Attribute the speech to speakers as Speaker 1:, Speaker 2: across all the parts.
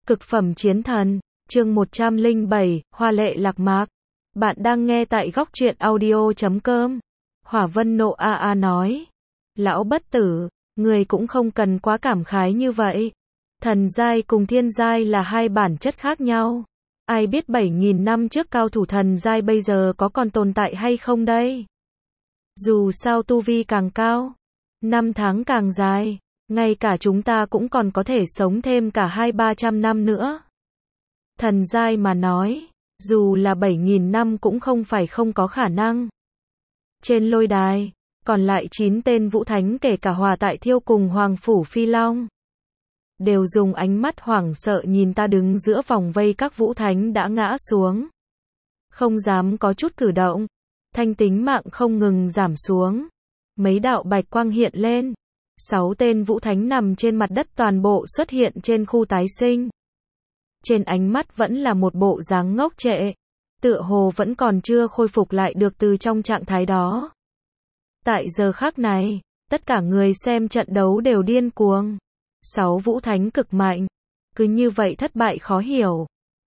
Speaker 1: Cực phẩm chiến thần, chương 107, Hoa lệ lạc mạc. Bạn đang nghe tại góc truyện audio.com. Hỏa Vân nộ a nói. Lão bất tử, người cũng không cần quá cảm khái như vậy. Thần giai cùng thiên giai là hai bản chất khác nhau. Ai biết 7.000 năm trước cao thủ thần giai bây giờ có còn tồn tại hay không đây? Dù sao tu vi càng cao, năm tháng càng dài, ngay cả chúng ta cũng còn có thể sống thêm cả 200-300 năm nữa. Thần giai mà nói, dù là 7.000 năm cũng không phải không có khả năng. Trên lôi đài, còn lại 9 tên vũ thánh kể cả Hòa Tại Thiêu cùng Hoàng Phủ Phi Long, đều dùng ánh mắt hoảng sợ nhìn ta đứng giữa vòng vây các vũ thánh đã ngã xuống. Không dám có chút cử động, thanh tính mạng không ngừng giảm xuống. Mấy đạo bạch quang hiện lên, 6 tên vũ thánh nằm trên mặt đất toàn bộ xuất hiện trên khu tái sinh. Trên ánh mắt vẫn là một bộ dáng ngốc trệ, tựa hồ vẫn còn chưa khôi phục lại được từ trong trạng thái đó. Tại giờ khắc này, tất cả người xem trận đấu đều điên cuồng. 6 vũ thánh cực mạnh, cứ như vậy thất bại khó hiểu.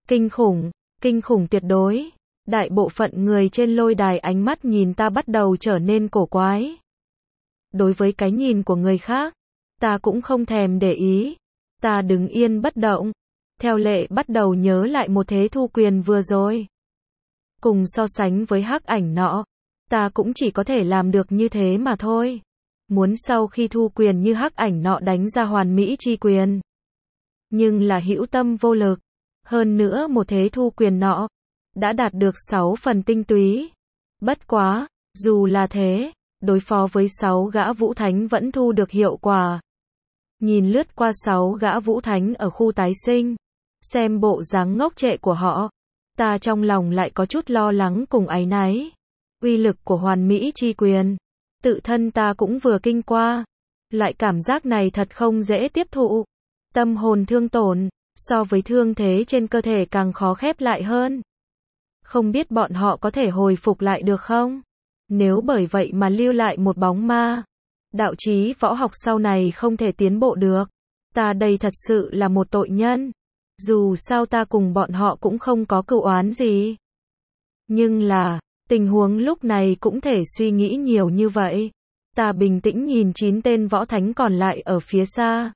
Speaker 1: Kinh khủng tuyệt đối. Đại bộ phận người trên lôi đài ánh mắt nhìn ta bắt đầu trở nên cổ quái. Đối với cái nhìn của người khác, ta cũng không thèm để ý. Ta đứng yên bất động, theo lệ bắt đầu nhớ lại một thế thu quyền vừa rồi. Cùng so sánh với hắc ảnh nọ, ta cũng chỉ có thể làm được như thế mà thôi. Muốn sau khi thu quyền như hắc ảnh nọ đánh ra hoàn mỹ chi quyền, nhưng là hữu tâm vô lực. Hơn nữa một thế thu quyền nọ đã đạt được 6 phần tinh túy. Bất quá, dù là thế, đối phó với 6 gã vũ thánh vẫn thu được hiệu quả. Nhìn lướt qua 6 gã vũ thánh ở khu tái sinh, xem bộ dáng ngốc trệ của họ, ta trong lòng lại có chút lo lắng cùng áy náy. Uy lực của hoàn mỹ chi quyền, tự thân ta cũng vừa kinh qua. Loại cảm giác này thật không dễ tiếp thụ. Tâm hồn thương tổn, so với thương thế trên cơ thể càng khó khép lại hơn. Không biết bọn họ có thể hồi phục lại được không? Nếu bởi vậy mà lưu lại một bóng ma, đạo chí võ học sau này không thể tiến bộ được, ta đây thật sự là một tội nhân. Dù sao ta cùng bọn họ cũng không có cựu oán gì. Nhưng là, tình huống lúc này cũng thể suy nghĩ nhiều như vậy. Ta bình tĩnh nhìn 9 tên võ thánh còn lại ở phía xa.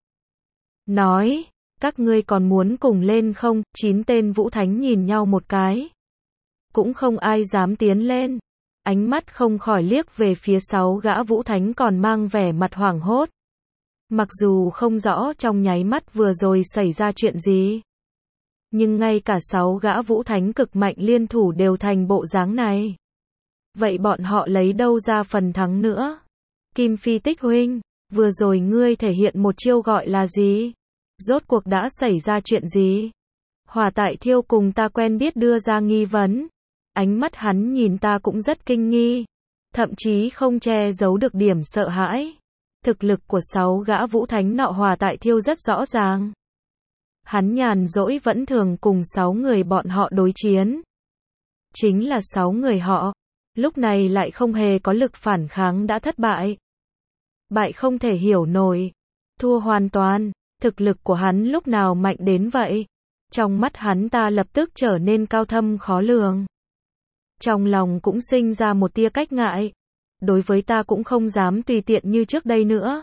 Speaker 1: Nói, các ngươi còn muốn cùng lên không? 9 tên vũ thánh nhìn nhau một cái. Cũng không ai dám tiến lên. Ánh mắt không khỏi liếc về phía 6 gã vũ thánh còn mang vẻ mặt hoảng hốt. Mặc dù không rõ trong nháy mắt vừa rồi xảy ra chuyện gì, nhưng ngay cả 6 gã vũ thánh cực mạnh liên thủ đều thành bộ dáng này. Vậy bọn họ lấy đâu ra phần thắng nữa? Kim Phi Tích huynh, vừa rồi ngươi thể hiện một chiêu gọi là gì? Rốt cuộc đã xảy ra chuyện gì? Hòa Tại Thiêu cùng ta quen biết đưa ra nghi vấn. Ánh mắt hắn nhìn ta cũng rất kinh nghi, thậm chí không che giấu được điểm sợ hãi. Thực lực của 6 gã vũ thánh nọ Hòa Tại Thiêu rất rõ ràng. Hắn nhàn rỗi vẫn thường cùng 6 người bọn họ đối chiến. Chính là 6 người họ, lúc này lại không hề có lực phản kháng đã thất bại. Bại không thể hiểu nổi, thua hoàn toàn, thực lực của hắn lúc nào mạnh đến vậy? Trong mắt hắn ta lập tức trở nên cao thâm khó lường. Trong lòng cũng sinh ra một tia cách ngại. Đối với ta cũng không dám tùy tiện như trước đây nữa.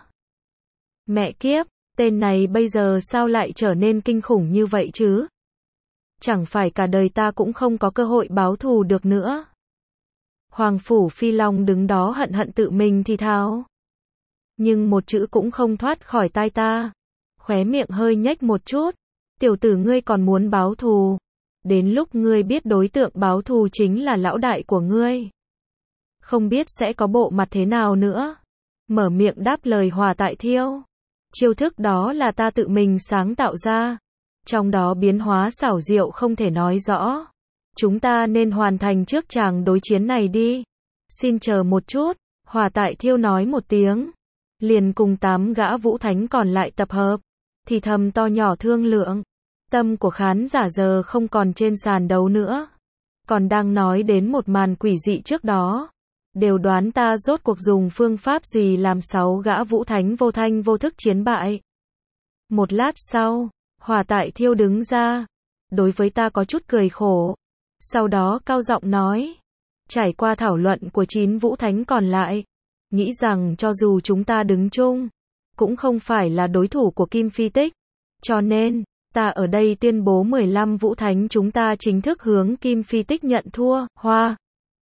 Speaker 1: Mẹ kiếp, tên này bây giờ sao lại trở nên kinh khủng như vậy chứ? Chẳng phải cả đời ta cũng không có cơ hội báo thù được nữa. Hoàng Phủ Phi Long đứng đó hận hận tự mình thì thào. Nhưng một chữ cũng không thoát khỏi tai ta. Khóe miệng hơi nhếch một chút. Tiểu tử ngươi còn muốn báo thù. Đến lúc ngươi biết đối tượng báo thù chính là lão đại của ngươi, không biết sẽ có bộ mặt thế nào nữa. Mở miệng đáp lời Hòa Tại Thiêu. Chiêu thức đó là ta tự mình sáng tạo ra. Trong đó biến hóa xảo diệu không thể nói rõ. Chúng ta nên hoàn thành trước tràng đối chiến này đi. Xin chờ một chút. Hòa Tại Thiêu nói một tiếng. Liền cùng 8 gã vũ thánh còn lại tập hợp. Thì thầm to nhỏ thương lượng. Tâm của khán giả giờ không còn trên sàn đấu nữa. Còn đang nói đến một màn quỷ dị trước đó. Đều đoán ta rốt cuộc dùng phương pháp gì làm 6 gã vũ thánh vô thanh vô thức chiến bại. Một lát sau, Hỏa tại thiêu đứng ra, đối với ta có chút cười khổ. Sau đó cao giọng nói, trải qua thảo luận của 9 vũ thánh còn lại, nghĩ rằng cho dù chúng ta đứng chung, cũng không phải là đối thủ của Kim Phi Tích. Cho nên, ta ở đây tuyên bố 15 vũ thánh chúng ta chính thức hướng Kim Phi Tích nhận thua. Hoa.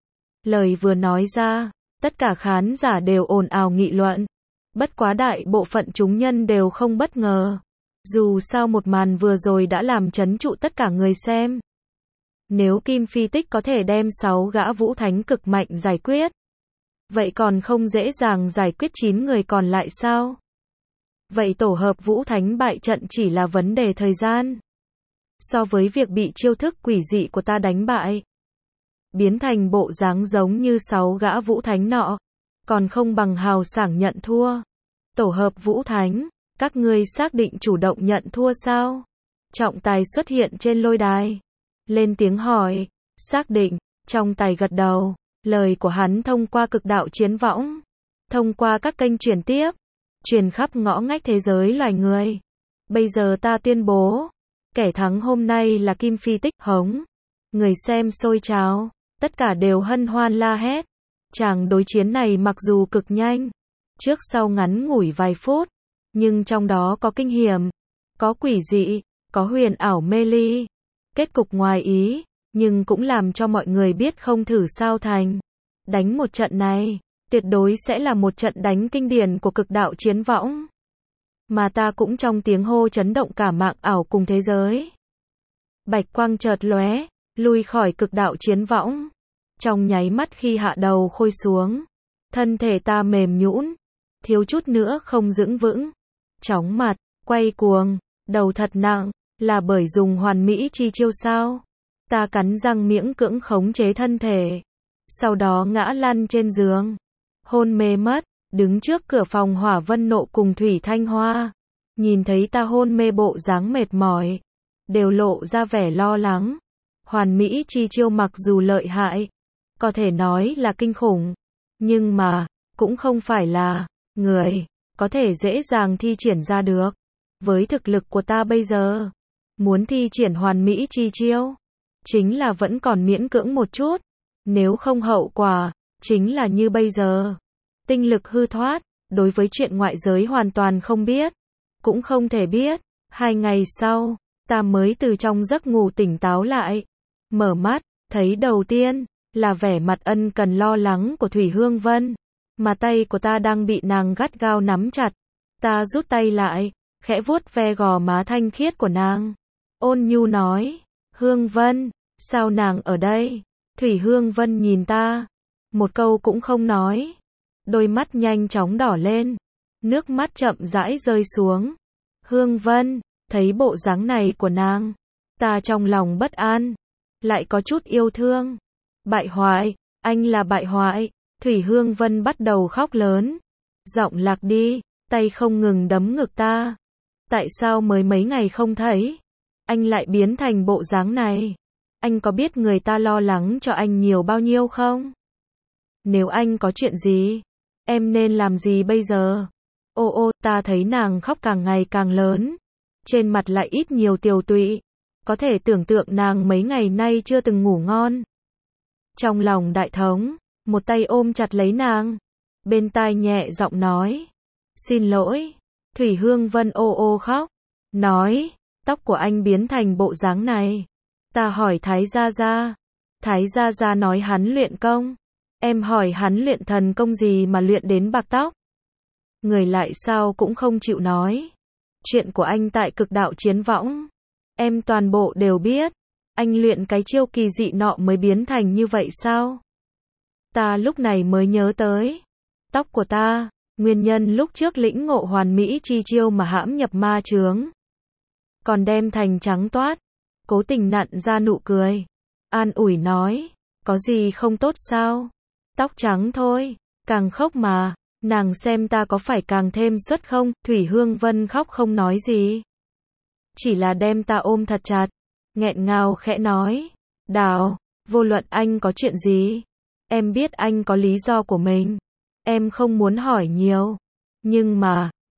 Speaker 1: Lời vừa nói ra, tất cả khán giả đều ồn ào nghị luận. Bất quá đại bộ phận chúng nhân đều không bất ngờ. Dù sao một màn vừa rồi đã làm chấn trụ tất cả người xem. Nếu Kim Phi Tích có thể đem 6 gã vũ thánh cực mạnh giải quyết, vậy còn không dễ dàng giải quyết 9 người còn lại sao? Vậy tổ hợp vũ thánh bại trận chỉ là vấn đề thời gian. So với việc bị chiêu thức quỷ dị của ta đánh bại, biến thành bộ dáng giống như 6 gã vũ thánh nọ, còn không bằng hào sảng nhận thua. Tổ hợp vũ thánh, các ngươi xác định chủ động nhận thua sao? Trọng Tài xuất hiện trên lôi đài, lên tiếng hỏi. Xác định. Trọng Tài gật đầu. Lời của hắn thông qua cực đạo chiến võng, thông qua các kênh truyền tiếp, truyền khắp ngõ ngách thế giới loài người. Bây giờ ta tuyên bố, kẻ thắng hôm nay là Kim Phi Tích. Hống. Người xem sôi trào, tất cả đều hân hoan la hét. Chàng đối chiến này mặc dù cực nhanh, trước sau ngắn ngủi vài phút, nhưng trong đó có kinh hiểm, có quỷ dị, có huyền ảo mê ly. Kết cục ngoài ý, nhưng cũng làm cho mọi người biết không thử sao thành. Đánh một trận này, tuyệt đối sẽ là một trận đánh kinh điển của cực đạo chiến võng. Mà ta cũng trong tiếng hô chấn động cả mạng ảo cùng thế giới. Bạch quang chợt lóe, lui khỏi cực đạo chiến võng. Trong nháy mắt khi hạ đầu khôi xuống, thân thể ta mềm nhũn, thiếu chút nữa không giữ vững. Chóng mặt, quay cuồng, đầu thật nặng, là bởi dùng hoàn mỹ chi chiêu sao? Ta cắn răng miễn cưỡng khống chế thân thể, sau đó ngã lăn trên giường, hôn mê mất, đứng trước cửa phòng Hỏa Vân Nộ cùng Thủy Thanh Hoa, nhìn thấy ta hôn mê bộ dáng mệt mỏi, đều lộ ra vẻ lo lắng. Hoàn mỹ chi chiêu mặc dù lợi hại, có thể nói là kinh khủng, nhưng mà, cũng không phải là người có thể dễ dàng thi triển ra được. Với thực lực của ta bây giờ, muốn thi triển hoàn mỹ chi chiêu, chính là vẫn còn miễn cưỡng một chút. Nếu không hậu quả, chính là như bây giờ. Tinh lực hư thoát, đối với chuyện ngoại giới hoàn toàn không biết, cũng không thể biết. 2 ngày sau, ta mới từ trong giấc ngủ tỉnh táo lại. Mở mắt, thấy đầu tiên là vẻ mặt ân cần lo lắng của Thủy Hương Vân, mà tay của ta đang bị nàng gắt gao nắm chặt. Ta rút tay lại, khẽ vuốt ve gò má thanh khiết của nàng. Ôn nhu nói, Hương Vân, sao nàng ở đây? Thủy Hương Vân nhìn ta, một câu cũng không nói. Đôi mắt nhanh chóng đỏ lên, nước mắt chậm rãi rơi xuống. Hương Vân, thấy bộ dáng này của nàng, ta trong lòng bất an, lại có chút yêu thương. Bại hoại, anh là bại hoại. Thủy Hương Vân bắt đầu khóc lớn, giọng lạc đi, tay không ngừng đấm ngực ta. Tại sao mới mấy ngày không thấy, anh lại biến thành bộ dáng này? Anh có biết người ta lo lắng cho anh nhiều bao nhiêu không? Nếu anh có chuyện gì, em nên làm gì bây giờ? Ô, ta thấy nàng khóc càng ngày càng lớn, trên mặt lại ít nhiều tiều tụy, có thể tưởng tượng nàng mấy ngày nay chưa từng ngủ ngon. Trong lòng Đại Thống, một tay ôm chặt lấy nàng, bên tai nhẹ giọng nói, xin lỗi. Thủy Hương Vân ô khóc, nói, tóc của anh biến thành bộ dáng này. Ta hỏi Thái Gia Gia, Thái Gia Gia nói hắn luyện công. Em hỏi hắn luyện thần công gì mà luyện đến bạc tóc? Người lại sao cũng không chịu nói. Chuyện của anh tại cực đạo chiến võng, em toàn bộ đều biết. Anh luyện cái chiêu kỳ dị nọ mới biến thành như vậy sao? Ta lúc này mới nhớ tới, tóc của ta, nguyên nhân lúc trước lĩnh ngộ hoàn mỹ chi chiêu mà hãm nhập ma chướng, còn đem thành trắng toát. Cố Tình nặn ra nụ cười, an ủi nói, có gì không tốt sao? Tóc trắng thôi, càng khóc mà, nàng xem ta có phải càng thêm xuất không? Thủy Hương Vân khóc không nói gì, chỉ là đem ta ôm thật chặt, nghẹn ngào khẽ nói, Đào, vô luận anh có chuyện gì, em biết anh có lý do của mình, em không muốn hỏi nhiều, nhưng mà,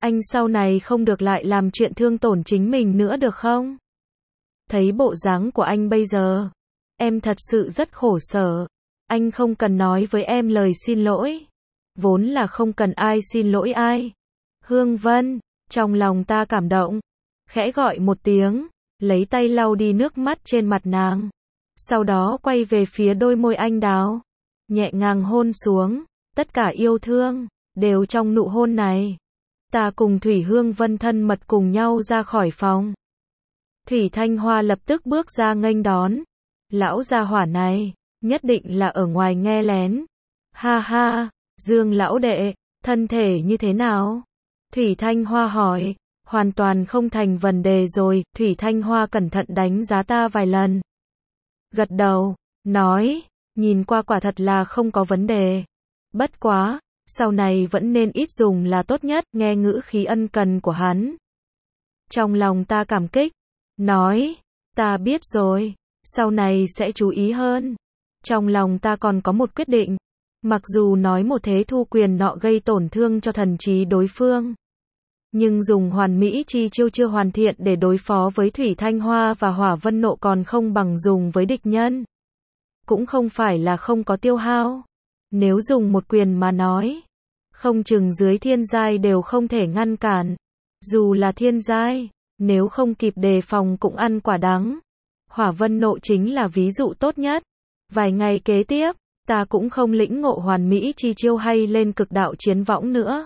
Speaker 1: Anh sau này không được lại làm chuyện thương tổn chính mình nữa được không? Thấy bộ dáng của anh bây giờ, em thật sự rất khổ sở. Anh không cần nói với em lời xin lỗi. Vốn là không cần ai xin lỗi ai. Hương Vân, trong lòng ta cảm động. Khẽ gọi một tiếng, lấy tay lau đi nước mắt trên mặt nàng. Sau đó quay về phía đôi môi anh đào. Nhẹ nhàng hôn xuống, tất cả yêu thương, đều trong nụ hôn này. Ta cùng Thủy Hương Vân thân mật cùng nhau ra khỏi phòng. Thủy Thanh Hoa lập tức bước ra nghênh đón. Lão gia hỏa này, nhất định là ở ngoài nghe lén. Ha ha, Dương lão đệ, thân thể như thế nào? Thủy Thanh Hoa hỏi. Hoàn toàn không thành vấn đề rồi. Thủy Thanh Hoa cẩn thận đánh giá ta vài lần. Gật đầu, nói, nhìn qua quả thật là không có vấn đề. Bất quá, sau này vẫn nên ít dùng là tốt nhất. Nghe ngữ khí ân cần của hắn, trong lòng ta cảm kích. Nói, ta biết rồi, sau này sẽ chú ý hơn. Trong lòng ta còn có một quyết định. Mặc dù nói một thế thu quyền nọ gây tổn thương cho thần trí đối phương, nhưng dùng hoàn mỹ chi chiêu chưa hoàn thiện để đối phó với Thủy Thanh Hoa và Hỏa Vân Nộ còn không bằng dùng với địch nhân. Cũng không phải là không có tiêu hao. Nếu dùng một quyền mà nói, không chừng dưới thiên giai đều không thể ngăn cản. Dù là thiên giai, nếu không kịp đề phòng cũng ăn quả đắng. Hỏa Vân Nộ chính là ví dụ tốt nhất. Vài ngày kế tiếp, ta cũng không lĩnh ngộ hoàn mỹ chi chiêu hay lên cực đạo chiến võng nữa.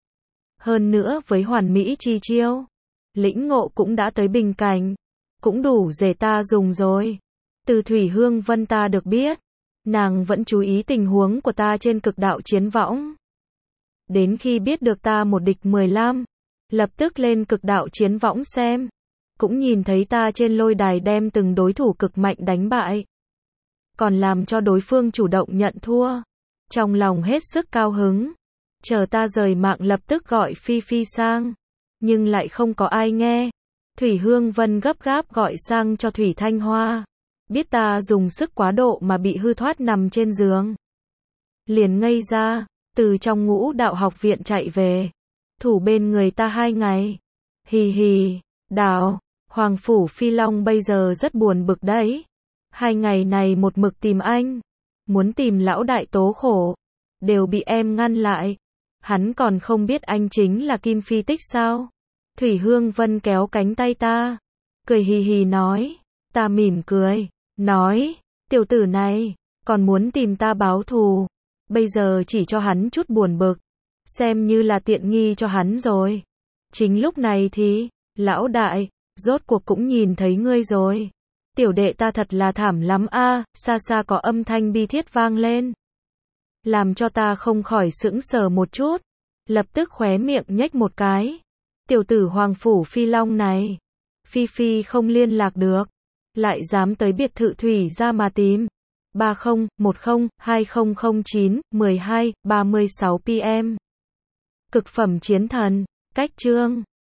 Speaker 1: Hơn nữa với hoàn mỹ chi chiêu, lĩnh ngộ cũng đã tới bình cảnh, cũng đủ để ta dùng rồi. Từ Thủy Hương Vân ta được biết, nàng vẫn chú ý tình huống của ta trên cực đạo chiến võng. Đến khi biết được ta một địch 15, lập tức lên cực đạo chiến võng xem, cũng nhìn thấy ta trên lôi đài đem từng đối thủ cực mạnh đánh bại, còn làm cho đối phương chủ động nhận thua. Trong lòng hết sức cao hứng. Chờ ta rời mạng lập tức gọi Phi Phi sang, nhưng lại không có ai nghe. Thủy Hương Vân gấp gáp gọi sang cho Thủy Thanh Hoa. Biết ta dùng sức quá độ mà bị hư thoát nằm trên giường, liền ngây ra, từ trong Ngũ Đạo học viện chạy về, thủ bên người ta 2 ngày. Hì hì, Đào, Hoàng Phủ Phi Long bây giờ rất buồn bực đấy. 2 ngày này một mực tìm anh, muốn tìm lão đại tố khổ, đều bị em ngăn lại. Hắn còn không biết anh chính là Kim Phi Tích sao? Thủy Hương Vân kéo cánh tay ta, cười hì hì nói. Ta mỉm cười, nói, tiểu tử này, còn muốn tìm ta báo thù. Bây giờ chỉ cho hắn chút buồn bực, xem như là tiện nghi cho hắn rồi. Chính lúc này thì, lão đại, rốt cuộc cũng nhìn thấy ngươi rồi. Tiểu đệ ta thật là thảm lắm a. Xa xa có âm thanh bi thiết vang lên, làm cho ta không khỏi sững sờ một chút, lập tức khóe miệng nhếch một cái. Tiểu tử Hoàng Phủ Phi Long này, Phi Phi không liên lạc được, lại dám tới biệt thự Thủy ra mà tìm. 301020091236 PM. Cực phẩm chiến thần, cách chương